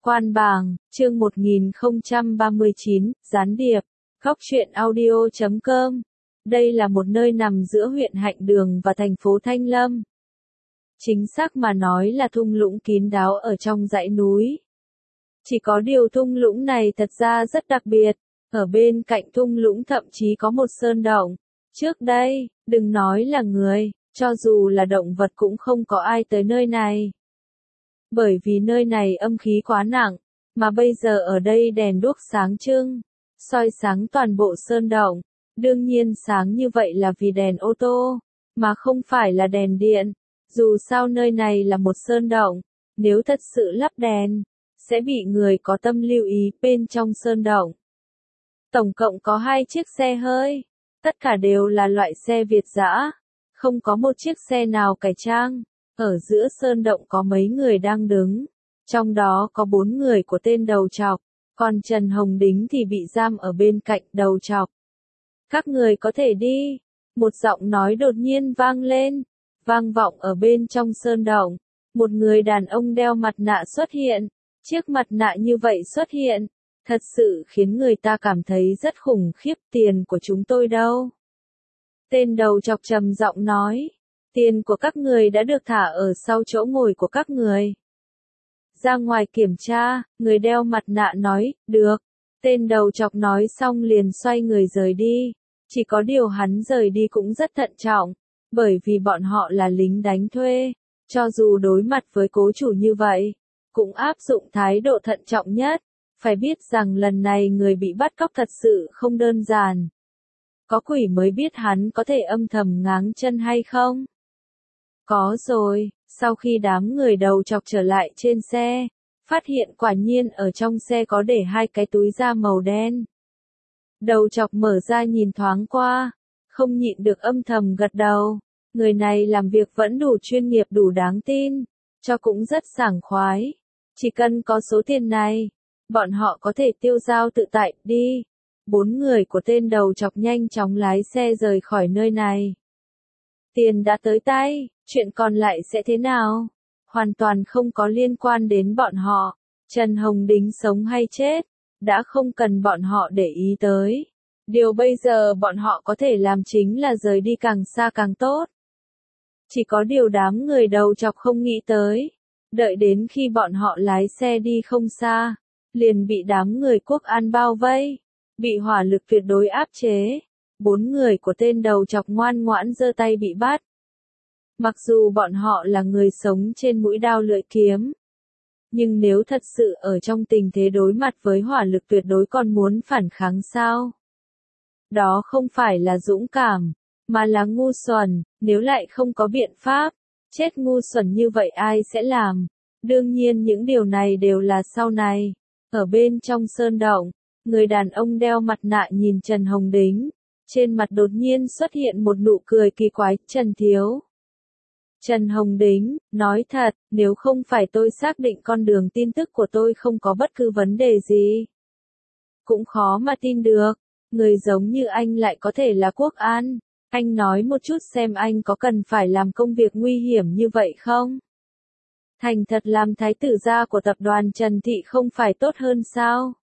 Quan bảng, chương 1039, gián điệp, góc truyện audio.com. Đây là một nơi nằm giữa huyện Hạnh Đường và thành phố Thanh Lâm. Chính xác mà nói là thung lũng kín đáo ở trong dãy núi. Chỉ có điều thung lũng này thật ra rất đặc biệt, ở bên cạnh thung lũng thậm chí có một sơn động. Trước đây, đừng nói là người, cho dù là động vật cũng không có ai tới nơi này. Bởi vì nơi này âm khí quá nặng, mà bây giờ ở đây đèn đuốc sáng trưng, soi sáng toàn bộ sơn động. Đương nhiên sáng như vậy là vì đèn ô tô, mà không phải là đèn điện. Dù sao nơi này là một sơn động, nếu thật sự lắp đèn, sẽ bị người có tâm lưu ý bên trong sơn động. Tổng cộng có 2 chiếc xe hơi, tất cả đều là loại xe Việt dã, không có một chiếc xe nào cải trang. Ở giữa sơn động có mấy người đang đứng, trong đó có 4 người của tên đầu trọc, còn Trần Hồng Đính thì bị giam ở bên cạnh đầu trọc. Các người có thể đi, một giọng nói đột nhiên vang lên, vang vọng ở bên trong sơn động. Một người đàn ông đeo mặt nạ xuất hiện, chiếc mặt nạ như vậy xuất hiện, thật sự khiến người ta cảm thấy rất khủng khiếp. Tiền của chúng tôi đâu? Tên đầu trọc trầm giọng nói. Tiền của các người đã được thả ở sau chỗ ngồi của các người. Ra ngoài kiểm tra, người đeo mặt nạ nói, được. Tên đầu chọc nói xong liền xoay người rời đi. Chỉ có điều hắn rời đi cũng rất thận trọng, bởi vì bọn họ là lính đánh thuê. Cho dù đối mặt với cố chủ như vậy, cũng áp dụng thái độ thận trọng nhất. Phải biết rằng lần này người bị bắt cóc thật sự không đơn giản. Có quỷ mới biết hắn có thể âm thầm ngáng chân hay không? Có rồi, sau khi đám người đầu chọc trở lại trên xe, phát hiện quả nhiên ở trong xe có để 2 cái túi da màu đen. Đầu chọc mở ra nhìn thoáng qua, không nhịn được âm thầm gật đầu. Người này làm việc vẫn đủ chuyên nghiệp, đủ đáng tin, cho cũng rất sảng khoái. Chỉ cần có số tiền này, bọn họ có thể tiêu dao tự tại. Đi. 4 người của tên đầu chọc nhanh chóng lái xe rời khỏi nơi này. Tiền đã tới tay, chuyện còn lại sẽ thế nào? Hoàn toàn không có liên quan đến bọn họ. Trần Hồng Đính sống hay chết, đã không cần bọn họ để ý tới. Điều bây giờ bọn họ có thể làm chính là rời đi càng xa càng tốt. Chỉ có điều đám người đầu chọc không nghĩ tới. Đợi đến khi bọn họ lái xe đi không xa, liền bị đám người quốc an bao vây, bị hỏa lực tuyệt đối áp chế. 4 người của tên đầu chọc ngoan ngoãn giơ tay bị bắt. Mặc dù bọn họ là người sống trên mũi đao lưỡi kiếm, nhưng nếu thật sự ở trong tình thế đối mặt với hỏa lực tuyệt đối còn muốn phản kháng sao? Đó không phải là dũng cảm, mà là ngu xuẩn. Nếu lại không có biện pháp, chết ngu xuẩn như vậy ai sẽ làm? Đương nhiên những điều này đều là sau này. Ở bên trong sơn động, người đàn ông đeo mặt nạ nhìn Trần Hồng Đính. Trên mặt đột nhiên xuất hiện một nụ cười kỳ quái. Trần thiếu. Trần Hồng Đính, nói thật, nếu không phải tôi xác định con đường tin tức của tôi không có bất cứ vấn đề gì, cũng khó mà tin được, người giống như anh lại có thể là quốc an. Anh nói một chút xem anh có cần phải làm công việc nguy hiểm như vậy không? Thành thật làm thái tử gia của tập đoàn Trần Thị không phải tốt hơn sao?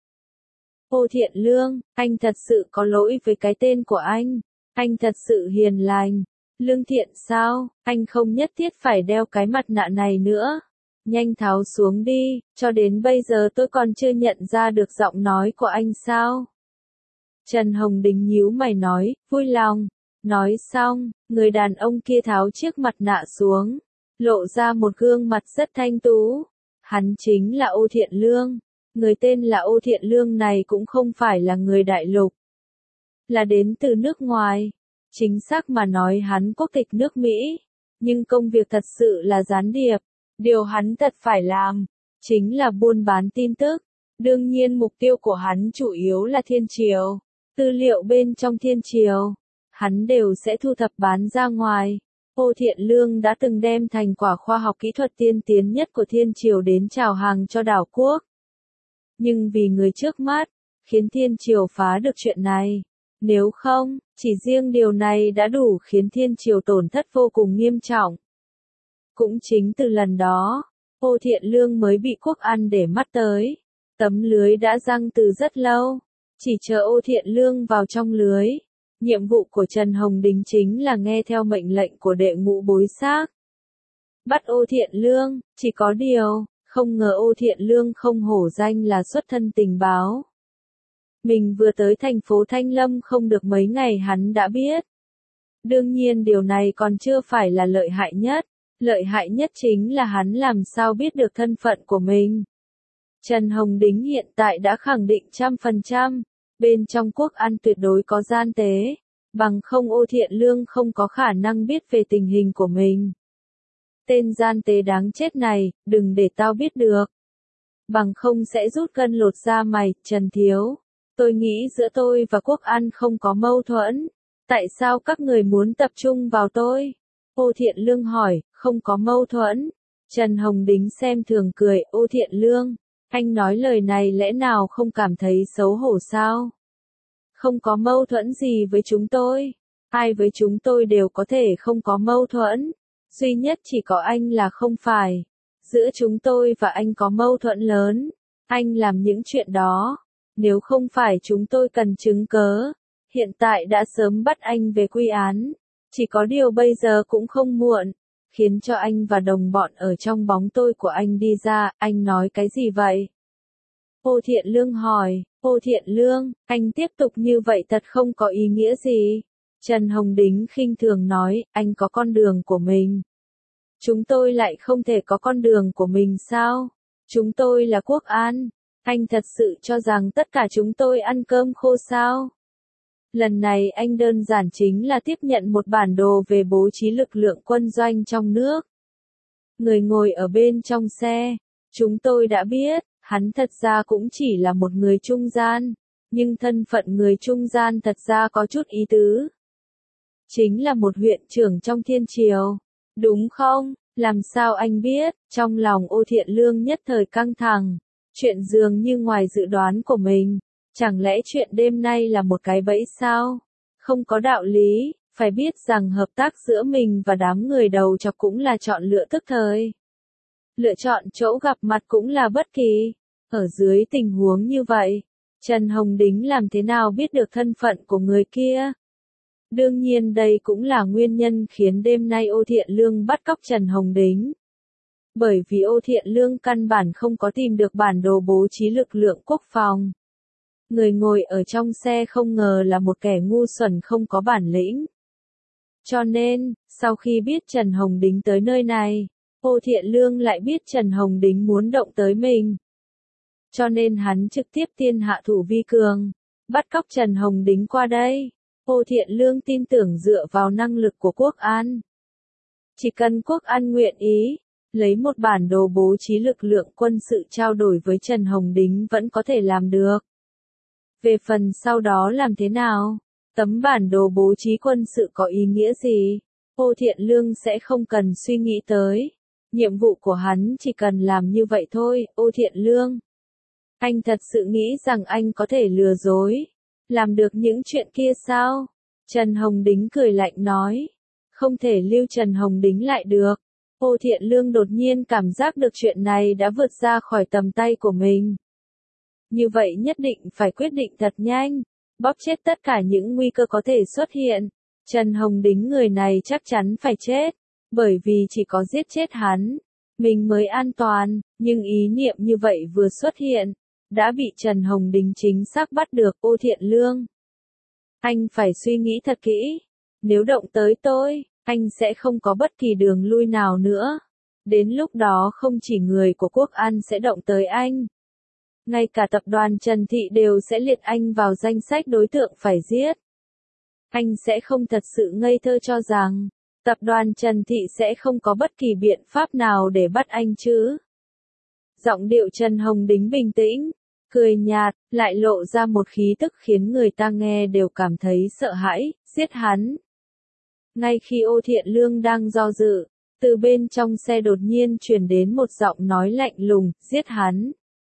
Ô Thiện Lương, anh thật sự có lỗi với cái tên của anh. Anh thật sự hiền lành. Lương Thiện sao? Anh không nhất thiết phải đeo cái mặt nạ này nữa. Nhanh tháo xuống đi, cho đến bây giờ tôi còn chưa nhận ra được giọng nói của anh sao? Trần Hồng Đính nhíu mày nói, vui lòng. Nói xong, người đàn ông kia tháo chiếc mặt nạ xuống, lộ ra một gương mặt rất thanh tú. Hắn chính là Ô Thiện Lương. Người tên là Ô Thiện Lương này cũng không phải là người đại lục, là đến từ nước ngoài. Chính xác mà nói hắn quốc tịch nước Mỹ, nhưng công việc thật sự là gián điệp. Điều hắn thật phải làm, chính là buôn bán tin tức. Đương nhiên mục tiêu của hắn chủ yếu là Thiên Triều. Tư liệu bên trong Thiên Triều, hắn đều sẽ thu thập bán ra ngoài. Ô Thiện Lương đã từng đem thành quả khoa học kỹ thuật tiên tiến nhất của Thiên Triều đến chào hàng cho đảo quốc. Nhưng vì người trước mắt, khiến Thiên Triều phá được chuyện này. Nếu không, chỉ riêng điều này đã đủ khiến Thiên Triều tổn thất vô cùng nghiêm trọng. Cũng chính từ lần đó, Ô Thiện Lương mới bị Quốc An để mắt tới. Tấm lưới đã giăng từ rất lâu, chỉ chờ Ô Thiện Lương vào trong lưới. Nhiệm vụ của Trần Hồng Đính chính là nghe theo mệnh lệnh của đệ ngũ bối xác. Bắt Ô Thiện Lương, chỉ có điều, không ngờ Ô Thiện Lương không hổ danh là xuất thân tình báo. Mình vừa tới thành phố Thanh Lâm không được mấy ngày hắn đã biết. Đương nhiên điều này còn chưa phải là lợi hại nhất. Lợi hại nhất chính là hắn làm sao biết được thân phận của mình. Trần Hồng Đính hiện tại đã khẳng định 100%, bên trong Quốc An tuyệt đối có gian tế, bằng không Ô Thiện Lương không có khả năng biết về tình hình của mình. Tên gian tế đáng chết này, đừng để tao biết được. Bằng không sẽ rút gân lột da mày, Trần Thiếu. Tôi nghĩ giữa tôi và Quốc An không có mâu thuẫn. Tại sao các người muốn tập trung vào tôi? Ô Thiện Lương hỏi, không có mâu thuẫn. Trần Hồng Đính xem thường cười, Ô Thiện Lương, anh nói lời này lẽ nào không cảm thấy xấu hổ sao? Không có mâu thuẫn gì với chúng tôi. Ai với chúng tôi đều có thể không có mâu thuẫn. Duy nhất chỉ có anh là không phải. Giữa chúng tôi và anh có mâu thuẫn lớn. Anh làm những chuyện đó. Nếu không phải chúng tôi cần chứng cớ, hiện tại đã sớm bắt anh về quy án. Chỉ có điều bây giờ cũng không muộn. Khiến cho anh và đồng bọn ở trong bóng tôi của anh đi ra, anh nói cái gì vậy? Ô Thiện Lương hỏi, Ô Thiện Lương, anh tiếp tục như vậy thật không có ý nghĩa gì. Trần Hồng Đính khinh thường nói, anh có con đường của mình. Chúng tôi lại không thể có con đường của mình sao? Chúng tôi là Quốc An. Anh thật sự cho rằng tất cả chúng tôi ăn cơm khô sao? Lần này anh đơn giản chính là tiếp nhận một bản đồ về bố trí lực lượng quân doanh trong nước. Người ngồi ở bên trong xe, chúng tôi đã biết, hắn thật ra cũng chỉ là một người trung gian, nhưng thân phận người trung gian thật ra có chút ý tứ. Chính là một huyện trưởng trong thiên triều, đúng không? Làm sao anh biết? Trong lòng Ô Thiện Lương nhất thời căng thẳng, chuyện dường như ngoài dự đoán của mình. Chẳng lẽ chuyện đêm nay là một cái bẫy sao? Không có đạo lý, phải biết rằng hợp tác giữa mình và đám người đầu chọc cũng là chọn lựa tức thời. Lựa chọn chỗ gặp mặt cũng là bất kỳ. Ở dưới tình huống như vậy, Trần Hồng Đính làm thế nào biết được thân phận của người kia? Đương nhiên đây cũng là nguyên nhân khiến đêm nay Ô Thiện Lương bắt cóc Trần Hồng Đính. Bởi vì Ô Thiện Lương căn bản không có tìm được bản đồ bố trí lực lượng quốc phòng. Người ngồi ở trong xe không ngờ là một kẻ ngu xuẩn không có bản lĩnh. Cho nên, sau khi biết Trần Hồng Đính tới nơi này, Ô Thiện Lương lại biết Trần Hồng Đính muốn động tới mình. Cho nên hắn trực tiếp tiên hạ thủ vi cường, bắt cóc Trần Hồng Đính qua đây. Ô Thiện Lương tin tưởng dựa vào năng lực của Quốc An. Chỉ cần Quốc An nguyện ý, lấy một bản đồ bố trí lực lượng quân sự trao đổi với Trần Hồng Đính vẫn có thể làm được. Về phần sau đó làm thế nào? Tấm bản đồ bố trí quân sự có ý nghĩa gì? Ô Thiện Lương sẽ không cần suy nghĩ tới. Nhiệm vụ của hắn chỉ cần làm như vậy thôi, Ô Thiện Lương. Anh thật sự nghĩ rằng anh có thể lừa dối, làm được những chuyện kia sao? Trần Hồng Đính cười lạnh nói. Không thể lưu Trần Hồng Đính lại được. Ô Thiện Lương đột nhiên cảm giác được chuyện này đã vượt ra khỏi tầm tay của mình. Như vậy nhất định phải quyết định thật nhanh, bóp chết tất cả những nguy cơ có thể xuất hiện. Trần Hồng Đính người này chắc chắn phải chết, bởi vì chỉ có giết chết hắn, mình mới an toàn, nhưng ý niệm như vậy vừa xuất hiện, đã bị Trần Hồng Đính chính xác bắt được. Ô Thiện Lương, anh phải suy nghĩ thật kỹ, nếu động tới tôi, anh sẽ không có bất kỳ đường lui nào nữa. Đến lúc đó không chỉ người của Quốc An sẽ động tới anh. Ngay cả tập đoàn Trần Thị đều sẽ liệt anh vào danh sách đối tượng phải giết. Anh sẽ không thật sự ngây thơ cho rằng, tập đoàn Trần Thị sẽ không có bất kỳ biện pháp nào để bắt anh chứ. Giọng điệu Trần Hồng Đính bình tĩnh, cười nhạt, lại lộ ra một khí tức khiến người ta nghe đều cảm thấy sợ hãi, giết hắn. Ngay khi Ô Thiện Lương đang do dự, từ bên trong xe đột nhiên truyền đến một giọng nói lạnh lùng, giết hắn.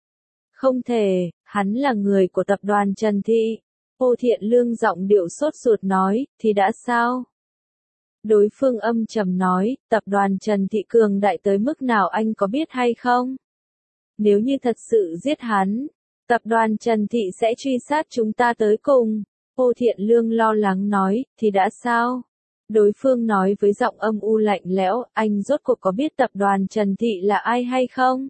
Không thể, hắn là người của tập đoàn Trần Thị. Ô Thiện Lương giọng điệu sốt ruột nói, thì đã sao? Đối phương âm trầm nói, tập đoàn Trần Thị cường đại tới mức nào anh có biết hay không? Nếu như thật sự giết hắn, tập đoàn Trần Thị sẽ truy sát chúng ta tới cùng. Ô Thiện Lương lo lắng nói, thì đã sao? Đối phương nói với giọng âm u lạnh lẽo, anh rốt cuộc có biết tập đoàn Trần Thị là ai hay không?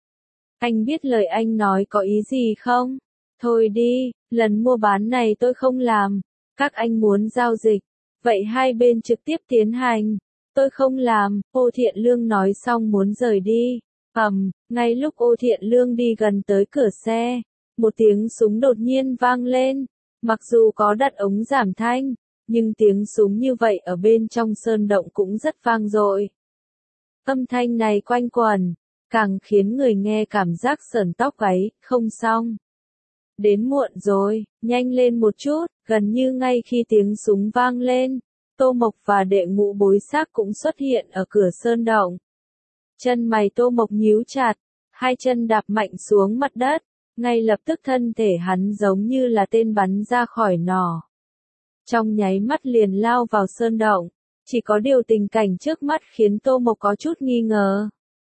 Anh biết lời anh nói có ý gì không? Thôi đi, lần mua bán này tôi không làm. Các anh muốn giao dịch, vậy hai bên trực tiếp tiến hành. Tôi không làm, Ô Thiện Lương nói xong muốn rời đi. Ngay lúc Ô Thiện Lương đi gần tới cửa xe, một tiếng súng đột nhiên vang lên. Mặc dù có đặt ống giảm thanh, nhưng tiếng súng như vậy ở bên trong sơn động cũng rất vang dội. Âm thanh này quanh quẩn, càng khiến người nghe cảm giác sởn tóc gáy, không xong. Đến muộn rồi, nhanh lên một chút, gần như ngay khi tiếng súng vang lên, Tô Mộc và đệ ngũ bối xác cũng xuất hiện ở cửa sơn động. Chân mày Tô Mộc nhíu chặt, hai chân đạp mạnh xuống mặt đất, ngay lập tức thân thể hắn giống như là tên bắn ra khỏi nỏ. Trong nháy mắt liền lao vào sơn động, chỉ có điều tình cảnh trước mắt khiến Tô Mộc có chút nghi ngờ.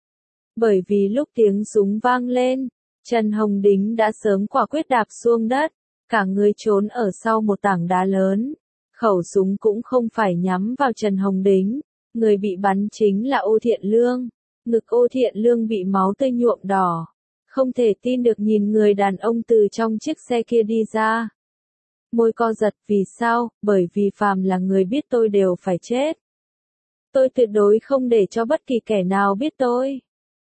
Bởi vì lúc tiếng súng vang lên, Trần Hồng Đính đã sớm quả quyết đạp xuống đất, cả người trốn ở sau một tảng đá lớn. Khẩu súng cũng không phải nhắm vào Trần Hồng Đính, người bị bắn chính là Ô Thiện Lương. Ngực Ô Thiện Lương bị máu tươi nhuộm đỏ. Không thể tin được nhìn người đàn ông từ trong chiếc xe kia đi ra. Môi co giật, vì sao? Bởi vì phàm là người biết tôi đều phải chết. Tôi tuyệt đối không để cho bất kỳ kẻ nào biết tôi.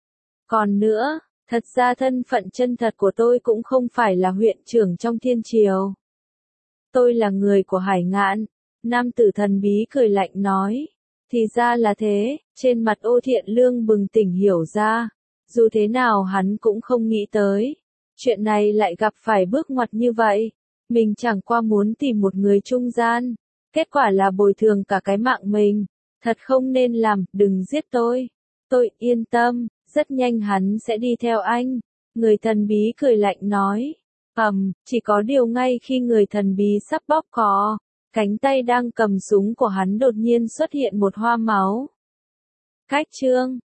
Còn nữa, thật ra thân phận chân thật của tôi cũng không phải là huyện trưởng trong thiên triều. Tôi là người của Hải Ngạn. Nam tử thần bí cười lạnh nói. Thì ra là thế, trên mặt Ô Thiện Lương bừng tỉnh hiểu ra. Dù thế nào hắn cũng không nghĩ tới. Chuyện này lại gặp phải bước ngoặt như vậy. Mình chẳng qua muốn tìm một người trung gian. Kết quả là bồi thường cả cái mạng mình. Thật không nên làm, đừng giết tôi. Tôi yên tâm, rất nhanh hắn sẽ đi theo anh. Người thần bí cười lạnh nói. Chỉ có điều ngay khi người thần bí sắp bóp cò, cánh tay đang cầm súng của hắn đột nhiên xuất hiện một hoa máu. Cách chương